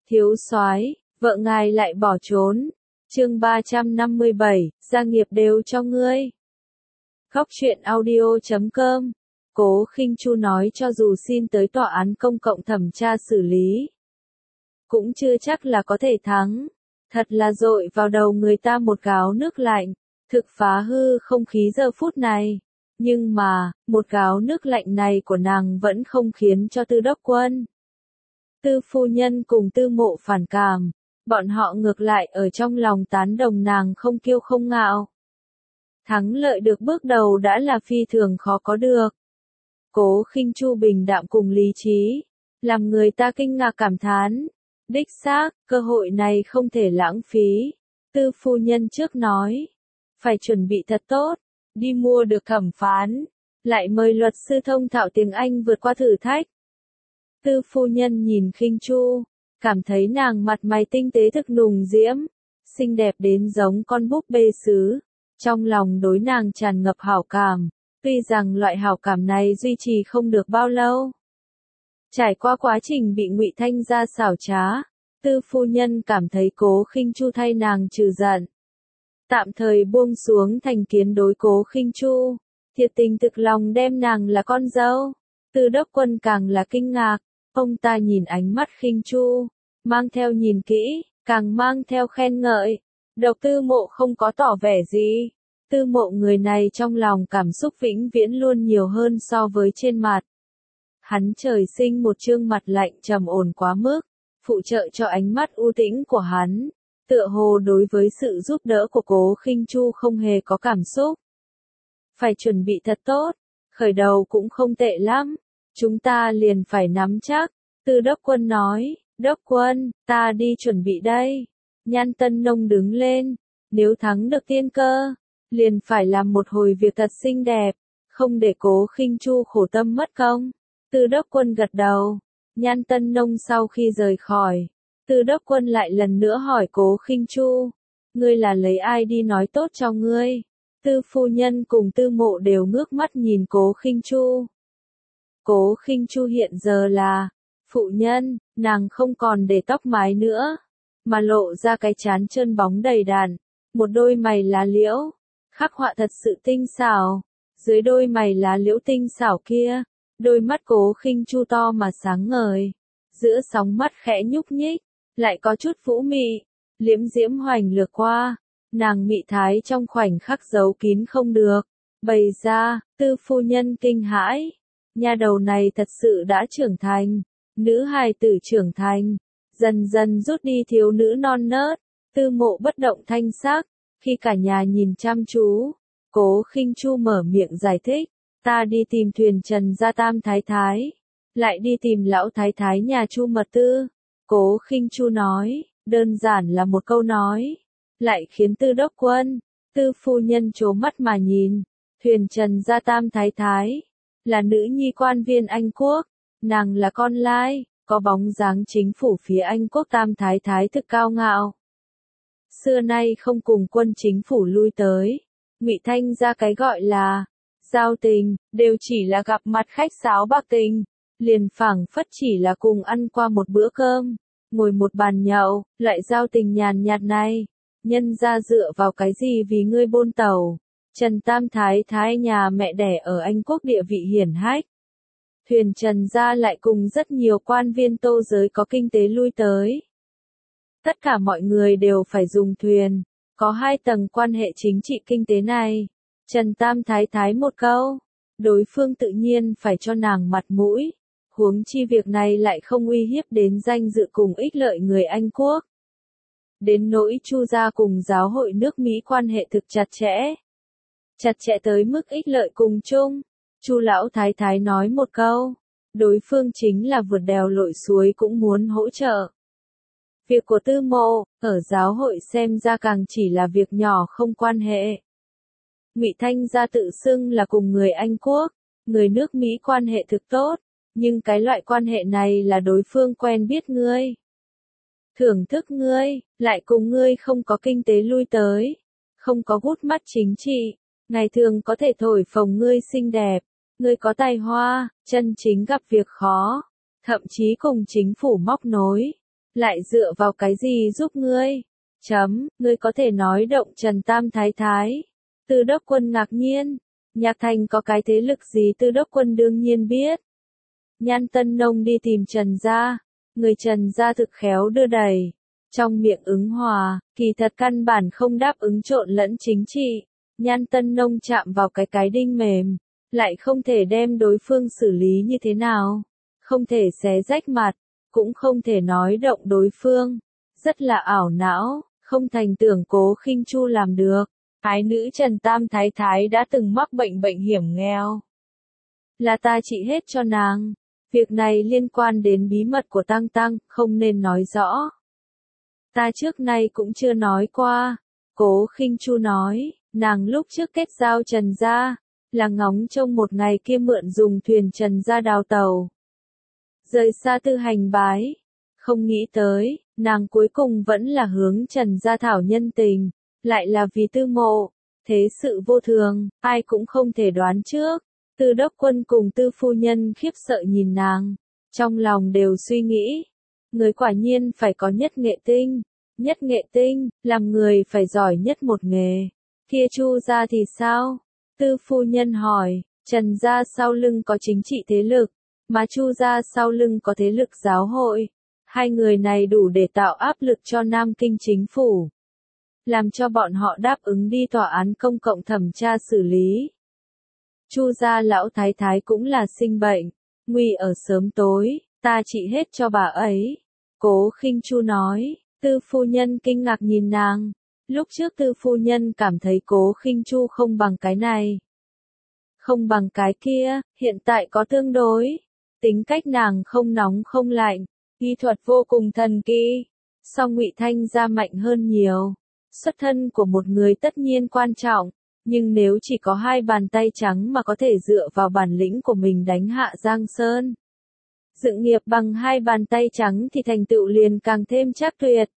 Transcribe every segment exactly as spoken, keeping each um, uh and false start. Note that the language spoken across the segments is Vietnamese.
Thiếu soái, vợ ngài lại bỏ trốn. Chương ba trăm năm mươi bảy, gia nghiệp đều cho ngươi. Góc truyện audio chấm com. Cố Khinh Chu nói cho dù xin tới tòa án công cộng thẩm tra xử lý, cũng chưa chắc là có thể thắng. Thật là dội vào đầu người ta một gáo nước lạnh, thực phá hư không khí giờ phút này. Nhưng mà, một gáo nước lạnh này của nàng vẫn không khiến cho Tư Đốc Quân, Tư phu nhân cùng Tư Mộ phản cảm. Bọn họ ngược lại ở trong lòng tán đồng nàng không kiêu không ngạo. Thắng lợi được bước đầu đã là phi thường khó có được. Cố Khinh Chu bình đạm cùng lý trí, làm người ta kinh ngạc cảm thán. Đích xác, cơ hội này không thể lãng phí. Tư phu nhân trước nói, phải chuẩn bị thật tốt, đi mua được thẩm phán, lại mời luật sư thông thạo tiếng Anh vượt qua thử thách. Tư phu nhân nhìn Khinh Chu, cảm thấy nàng mặt mày tinh tế thực nùng diễm, xinh đẹp đến giống con búp bê sứ, trong lòng đối nàng tràn ngập hảo cảm, tuy rằng loại hảo cảm này duy trì không được bao lâu. Trải qua quá trình bị Ngụy Thanh gia xảo trá, Tư phu nhân cảm thấy Cố Khinh Chu thay nàng trừ giận, tạm thời buông xuống thành kiến đối Cố Khinh Chu, thiệt tình thực lòng đem nàng là con dâu. Tư Đốc Quân càng là kinh ngạc, ông ta nhìn ánh mắt Khinh Chu, mang theo nhìn kỹ, càng mang theo khen ngợi. Độc Tư Mộ không có tỏ vẻ gì. Tư Mộ người này trong lòng cảm xúc vĩnh viễn luôn nhiều hơn so với trên mặt. Hắn trời sinh một trương mặt lạnh trầm ổn quá mức, phụ trợ cho ánh mắt u tĩnh của hắn, tựa hồ đối với sự giúp đỡ của Cố Khinh Chu không hề có cảm xúc. Phải chuẩn bị thật tốt, khởi đầu cũng không tệ lắm, chúng ta liền phải nắm chắc. Tư Đốc Quân nói, Đốc Quân, ta đi chuẩn bị đây. Nhan Tân Nông đứng lên, nếu thắng được tiên cơ, liền phải làm một hồi việc thật xinh đẹp, không để Cố Khinh Chu khổ tâm mất công. Tư Đốc Quân gật đầu. Nhan Tân Nông sau khi rời khỏi, Tư Đốc Quân lại lần nữa hỏi Cố Khinh Chu, ngươi là lấy ai đi nói tốt cho ngươi? Tư phu nhân cùng Tư Mộ đều ngước mắt nhìn Cố Khinh Chu. Cố Khinh Chu hiện giờ là phụ nhân, nàng không còn để tóc mái nữa, mà lộ ra cái trán trơn bóng đầy đặn, một đôi mày lá liễu, khắc họa thật sự tinh xảo. Dưới đôi mày lá liễu tinh xảo kia, đôi mắt Cố Khinh Chu to mà sáng ngời, giữa sóng mắt khẽ nhúc nhích, lại có chút vũ mị, liễm diễm hoành lược qua, nàng mị thái trong khoảnh khắc giấu kín không được, bày ra. Tư phu nhân kinh hãi, nha đầu này thật sự đã trưởng thành, nữ hài tử trưởng thành, dần dần rút đi thiếu nữ non nớt. Tư Mộ bất động thanh sắc, khi cả nhà nhìn chăm chú, Cố Khinh Chu mở miệng giải thích, ta đi tìm thuyền Trần gia tam thái thái, lại đi tìm lão thái thái nhà Chu Mật Tư. Cố Khinh Chu nói, đơn giản là một câu nói, lại khiến Tư Đốc Quân, Tư phu nhân trố mắt mà nhìn. Thuyền Trần gia tam thái thái, là nữ nhi quan viên Anh Quốc, nàng là con lai, có bóng dáng chính phủ phía Anh Quốc tam thái thái thực cao ngạo. Xưa nay không cùng quân chính phủ lui tới, Ngụy Thanh gia cái gọi là giao tình, đều chỉ là gặp mặt khách sáo bạc tình, liền phảng phất chỉ là cùng ăn qua một bữa cơm, ngồi một bàn nhậu, lại giao tình nhàn nhạt này. Nhân gia dựa vào cái gì vì ngươi bôn tàu? Trần tam thái thái nhà mẹ đẻ ở Anh Quốc địa vị hiển hách. Thuyền Trần gia lại cùng rất nhiều quan viên Tô giới có kinh tế lui tới. Tất cả mọi người đều phải dùng thuyền, có hai tầng quan hệ chính trị kinh tế này. Trần tam thái thái một câu, đối phương tự nhiên phải cho nàng mặt mũi, huống chi việc này lại không uy hiếp đến danh dự cùng ích lợi người Anh Quốc. Đến nỗi Chu gia cùng giáo hội nước Mỹ quan hệ thực chặt chẽ. Chặt chẽ tới mức ích lợi cùng chung. Chu lão thái thái nói một câu, đối phương chính là vượt đèo lội suối cũng muốn hỗ trợ. Việc của Tư Mộ, ở giáo hội xem ra càng chỉ là việc nhỏ không quan hệ. Ngụy Thanh gia tự xưng là cùng người Anh Quốc, người nước Mỹ quan hệ thực tốt, nhưng cái loại quan hệ này là đối phương quen biết ngươi, thưởng thức ngươi, lại cùng ngươi không có kinh tế lui tới, không có gút mắt chính trị, ngày thường có thể thổi phồng ngươi xinh đẹp, ngươi có tài hoa, chân chính gặp việc khó, thậm chí cùng chính phủ móc nối, lại dựa vào cái gì giúp ngươi? Chấm, ngươi có thể nói động Trần Tam Thái Thái. Tư Đốc Quân ngạc nhiên, Nhạc Thành có cái thế lực gì? Tư Đốc Quân đương nhiên biết. Nhan Tân Nông đi tìm Trần gia, người Trần gia thực khéo đưa đẩy, trong miệng ứng hòa, kỳ thật căn bản không đáp ứng trộn lẫn chính trị. Nhan Tân Nông chạm vào cái cái đinh mềm, lại không thể đem đối phương xử lý như thế nào, không thể xé rách mặt, cũng không thể nói động đối phương, rất là ảo não, không thành tưởng Cố Khinh Chu làm được. Ái nữ Trần Tam Thái Thái đã từng mắc bệnh bệnh hiểm nghèo, là ta trị hết cho nàng. Việc này liên quan đến bí mật của Tăng Tăng, không nên nói rõ. Ta trước nay cũng chưa nói qua. Cố Khinh Chu nói, nàng lúc trước kết giao Trần gia, là ngóng trông một ngày kia mượn dùng thuyền Trần gia đào tàu, rời xa Tư Hành Bái. Không nghĩ tới, nàng cuối cùng vẫn là hướng Trần gia thảo nhân tình, lại là vì Tư Mộ. Thế sự vô thường, ai cũng không thể đoán trước. Tư Đốc Quân cùng Tư phu nhân khiếp sợ nhìn nàng, trong lòng đều suy nghĩ, người quả nhiên phải có nhất nghệ tinh, nhất nghệ tinh, làm người phải giỏi nhất một nghề. Kia Chu gia thì sao? Tư phu nhân hỏi, Trần gia sau lưng có chính trị thế lực, mà Chu gia sau lưng có thế lực giáo hội. Hai người này đủ để tạo áp lực cho Nam Kinh chính phủ, làm cho bọn họ đáp ứng đi tòa án công cộng thẩm tra xử lý. Chu gia lão thái thái cũng là sinh bệnh, nguy ở sớm tối, ta trị hết cho bà ấy. Cố Khinh Chu nói. Tư phu nhân kinh ngạc nhìn nàng, lúc trước Tư phu nhân cảm thấy Cố Khinh Chu không bằng cái này, không bằng cái kia, hiện tại có tương đối. Tính cách nàng không nóng không lạnh, y thuật vô cùng thần kỳ, song Ngụy Thanh gia mạnh hơn nhiều. Xuất thân của một người tất nhiên quan trọng, nhưng nếu chỉ có hai bàn tay trắng mà có thể dựa vào bản lĩnh của mình đánh hạ Giang Sơn, dựng nghiệp bằng hai bàn tay trắng thì thành tựu liền càng thêm chắc tuyệt.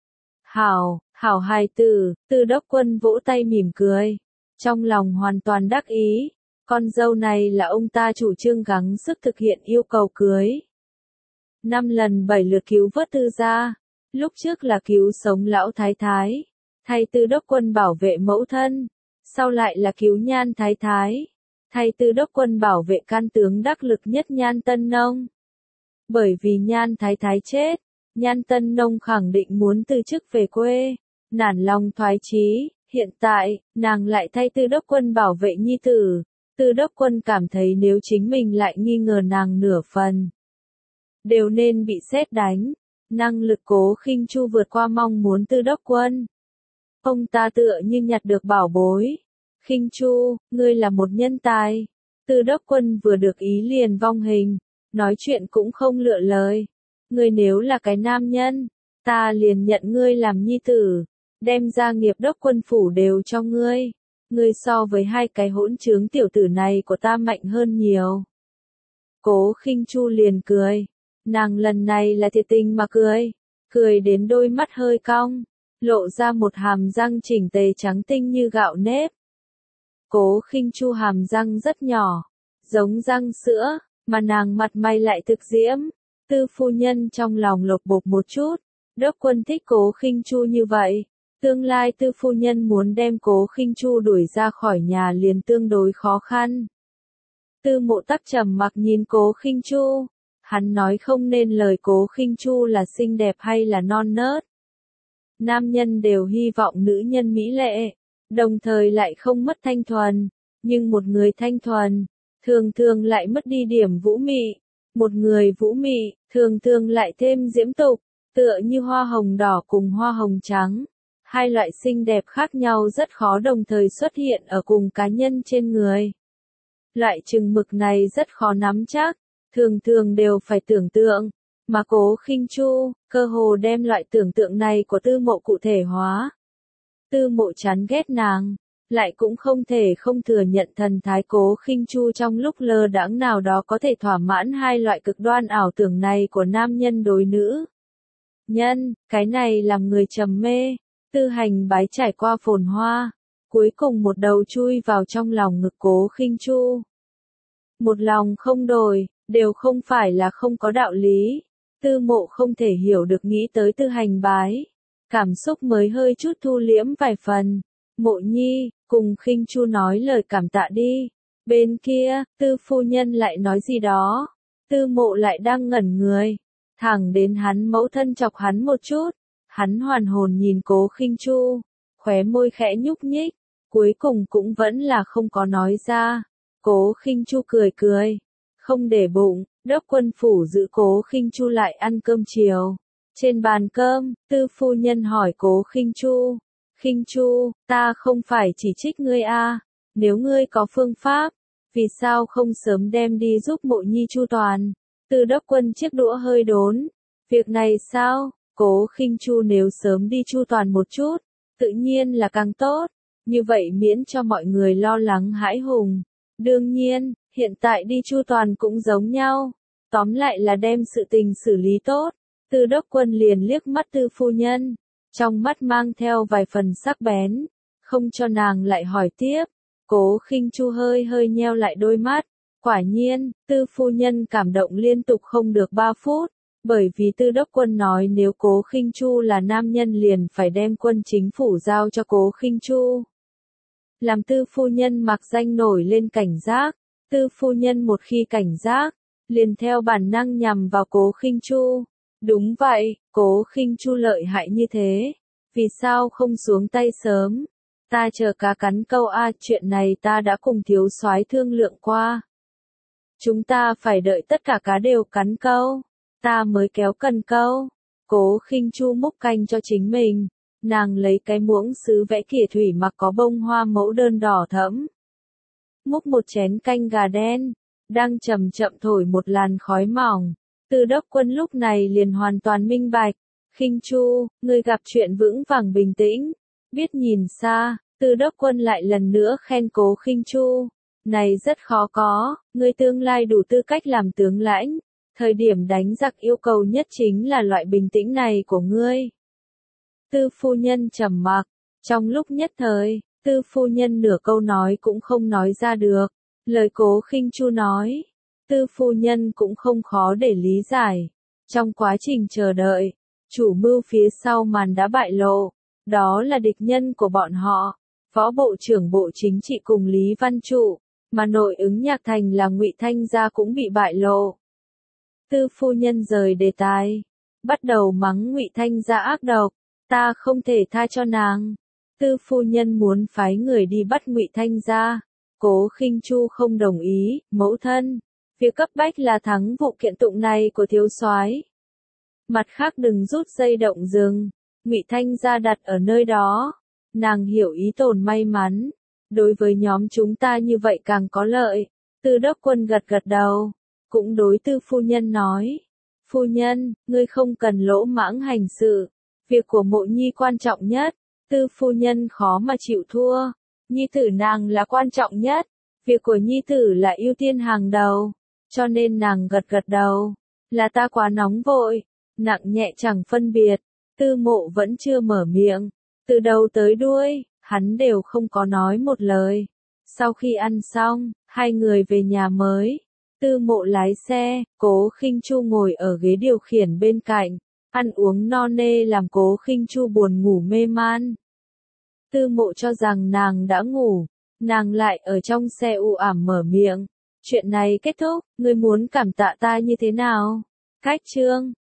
Hảo, hảo hài tử, Tư Đốc Quân vỗ tay mỉm cười, trong lòng hoàn toàn đắc ý, con dâu này là ông ta chủ trương gắng sức thực hiện yêu cầu cưới. Năm lần bảy lượt cứu vớt Tư gia, lúc trước là cứu sống lão thái thái, thay Tư Đốc Quân bảo vệ mẫu thân, sau lại là cứu Nhan Thái Thái, thay Tư Đốc Quân bảo vệ can tướng đắc lực nhất Nhan Tân Nông. Bởi vì Nhan Thái Thái chết, Nhan Tân Nông khẳng định muốn từ chức về quê, nản lòng thoái chí, hiện tại, nàng lại thay Tư Đốc Quân bảo vệ nhi tử. Tư Đốc Quân cảm thấy nếu chính mình lại nghi ngờ nàng nửa phần, đều nên bị sét đánh. Năng lực Cố Khinh Chu vượt qua mong muốn Tư Đốc Quân. Ông ta tựa như nhặt được bảo bối. Khinh Chu, ngươi là một nhân tài. Tư Đốc Quân vừa được ý liền vong hình, nói chuyện cũng không lựa lời. Ngươi nếu là cái nam nhân, ta liền nhận ngươi làm nhi tử, đem gia nghiệp Đốc Quân phủ đều cho ngươi. Ngươi so với hai cái hỗn trướng tiểu tử này của ta mạnh hơn nhiều. Cố Khinh Chu liền cười. Nàng lần này là thiệt tình mà cười, cười đến đôi mắt hơi cong, lộ ra một hàm răng chỉnh tề trắng tinh như gạo nếp. Cố Khinh Chu hàm răng rất nhỏ, giống răng sữa, mà nàng mặt mày lại thực diễm. Tư phu nhân trong lòng lột bột một chút, Đốc Quân thích Cố Khinh Chu như vậy, tương lai Tư phu nhân muốn đem Cố Khinh Chu đuổi ra khỏi nhà liền tương đối khó khăn. Tư Mộ Tắc trầm mặc nhìn Cố Khinh Chu. Hắn nói không nên lời Cố Khinh Chu là xinh đẹp hay là non nớt. Nam nhân đều hy vọng nữ nhân mỹ lệ, đồng thời lại không mất thanh thuần, nhưng một người thanh thuần, thường thường lại mất đi điểm vũ mị. Một người vũ mị, thường thường lại thêm diễm tục, tựa như hoa hồng đỏ cùng hoa hồng trắng. Hai loại xinh đẹp khác nhau rất khó đồng thời xuất hiện ở cùng cá nhân trên người. Loại chừng mực này rất khó nắm chắc. Thường thường đều phải tưởng tượng, mà Cố Khinh Chu, cơ hồ đem loại tưởng tượng này của Tư Mộ cụ thể hóa. Tư Mộ chán ghét nàng, lại cũng không thể không thừa nhận thần thái Cố Khinh Chu trong lúc lơ đãng nào đó có thể thỏa mãn hai loại cực đoan ảo tưởng này của nam nhân đối nữ nhân, cái này làm người trầm mê. Tư Hành Bái trải qua phồn hoa, cuối cùng một đầu chui vào trong lòng ngực Cố Khinh Chu. Một lòng không đổi, đều không phải là không có đạo lý. Tư Mộ không thể hiểu được nghĩ tới Tư Hành bái. Cảm xúc mới hơi chút thu liễm vài phần. Mộ nhi, cùng Khinh Chu nói lời cảm tạ đi. Bên kia, Tư phu nhân lại nói gì đó. Tư Mộ lại đang ngẩn người. Thẳng đến hắn mẫu thân chọc hắn một chút. Hắn hoàn hồn nhìn Cố Khinh Chu. Khóe môi khẽ nhúc nhích. Cuối cùng cũng vẫn là không có nói ra. Cố Khinh Chu cười cười. Không để bụng, Đốc Quân phủ giữ Cố Khinh Chu lại ăn cơm chiều. Trên bàn cơm, Tư phu nhân hỏi Cố Khinh Chu. Khinh Chu, ta không phải chỉ trích ngươi a, nếu ngươi có phương pháp, vì sao không sớm đem đi giúp Mộ nhi chu toàn? Tư Đốc Quân chiếc đũa hơi đốn. Việc này sao? Cố Khinh Chu nếu sớm đi chu toàn một chút, tự nhiên là càng tốt. Như vậy miễn cho mọi người lo lắng hãi hùng. Đương nhiên, hiện tại đi chu toàn cũng giống nhau. Tóm lại là đem sự tình xử lý tốt. Tư Đốc Quân liền liếc mắt Tư phu nhân, trong mắt mang theo vài phần sắc bén, không cho nàng lại hỏi tiếp. Cố Khinh Chu hơi hơi nheo lại đôi mắt. Quả nhiên, Tư phu nhân cảm động liên tục không được ba phút, bởi vì Tư Đốc Quân nói nếu Cố Khinh Chu là nam nhân liền phải đem quân chính phủ giao cho Cố Khinh Chu. Làm Tư phu nhân mặc danh nổi lên cảnh giác. Tư phu nhân một khi cảnh giác, liền theo bản năng nhằm vào Cố Khinh Chu. Đúng vậy, Cố Khinh Chu lợi hại như thế, vì sao không xuống tay sớm? Ta chờ cá cắn câu a, chuyện này ta đã cùng thiếu soái thương lượng qua. Chúng ta phải đợi tất cả cá đều cắn câu, ta mới kéo cần câu. Cố Khinh Chu múc canh cho chính mình, nàng lấy cái muỗng sứ vẽ kìa thủy mặc có bông hoa mẫu đơn đỏ thẫm. Múc một chén canh gà đen, đang chậm chậm thổi một làn khói mỏng. Tư Đốc Quân lúc này liền hoàn toàn minh bạch. Khinh Chu, ngươi gặp chuyện vững vàng bình tĩnh, biết nhìn xa. Tư Đốc Quân lại lần nữa khen Cố Khinh Chu. Này rất khó có, ngươi tương lai đủ tư cách làm tướng lãnh. Thời điểm đánh giặc yêu cầu nhất chính là loại bình tĩnh này của ngươi. Tư phu nhân trầm mặc, trong lúc nhất thời, Tư phu nhân nửa câu nói cũng không nói ra được. Lời Cố Khinh Chu nói, Tư phu nhân cũng không khó để lý giải. Trong quá trình chờ đợi, chủ mưu phía sau màn đã bại lộ, đó là địch nhân của bọn họ, Phó Bộ trưởng Bộ Chính trị cùng Lý Văn Trụ, mà nội ứng Nhạc Thành là Ngụy Thanh Gia cũng bị bại lộ. Tư phu nhân rời đề tài, bắt đầu mắng Ngụy Thanh Gia ác độc, ta không thể tha cho nàng. Tư phu nhân muốn phái người đi bắt Ngụy Thanh Gia. Cố Khinh Chu không đồng ý, mẫu thân, việc cấp bách là thắng vụ kiện tụng này của thiếu soái. Mặt khác đừng rút dây động rừng, Ngụy Thanh Gia đặt ở nơi đó. Nàng hiểu ý tồn may mắn, đối với nhóm chúng ta như vậy càng có lợi. Tư Đốc Quân gật gật đầu, cũng đối Tư phu nhân nói, phu nhân, ngươi không cần lỗ mãng hành sự, việc của Mộ nhi quan trọng nhất. Tư phu nhân khó mà chịu thua, nhi tử nàng là quan trọng nhất, việc của nhi tử là ưu tiên hàng đầu, cho nên nàng gật gật đầu, là ta quá nóng vội, nặng nhẹ chẳng phân biệt. Tư Mộ vẫn chưa mở miệng, từ đầu tới đuôi, hắn đều không có nói một lời. Sau khi ăn xong, hai người về nhà mới. Tư Mộ lái xe, Cố Khinh Chu ngồi ở ghế điều khiển bên cạnh. Ăn uống no nê làm Cố Khinh Chu buồn ngủ mê man. Tư Mộ cho rằng nàng đã ngủ, nàng lại ở trong xe u ảm mở miệng. Chuyện này kết thúc, ngươi muốn cảm tạ ta như thế nào? Cách chương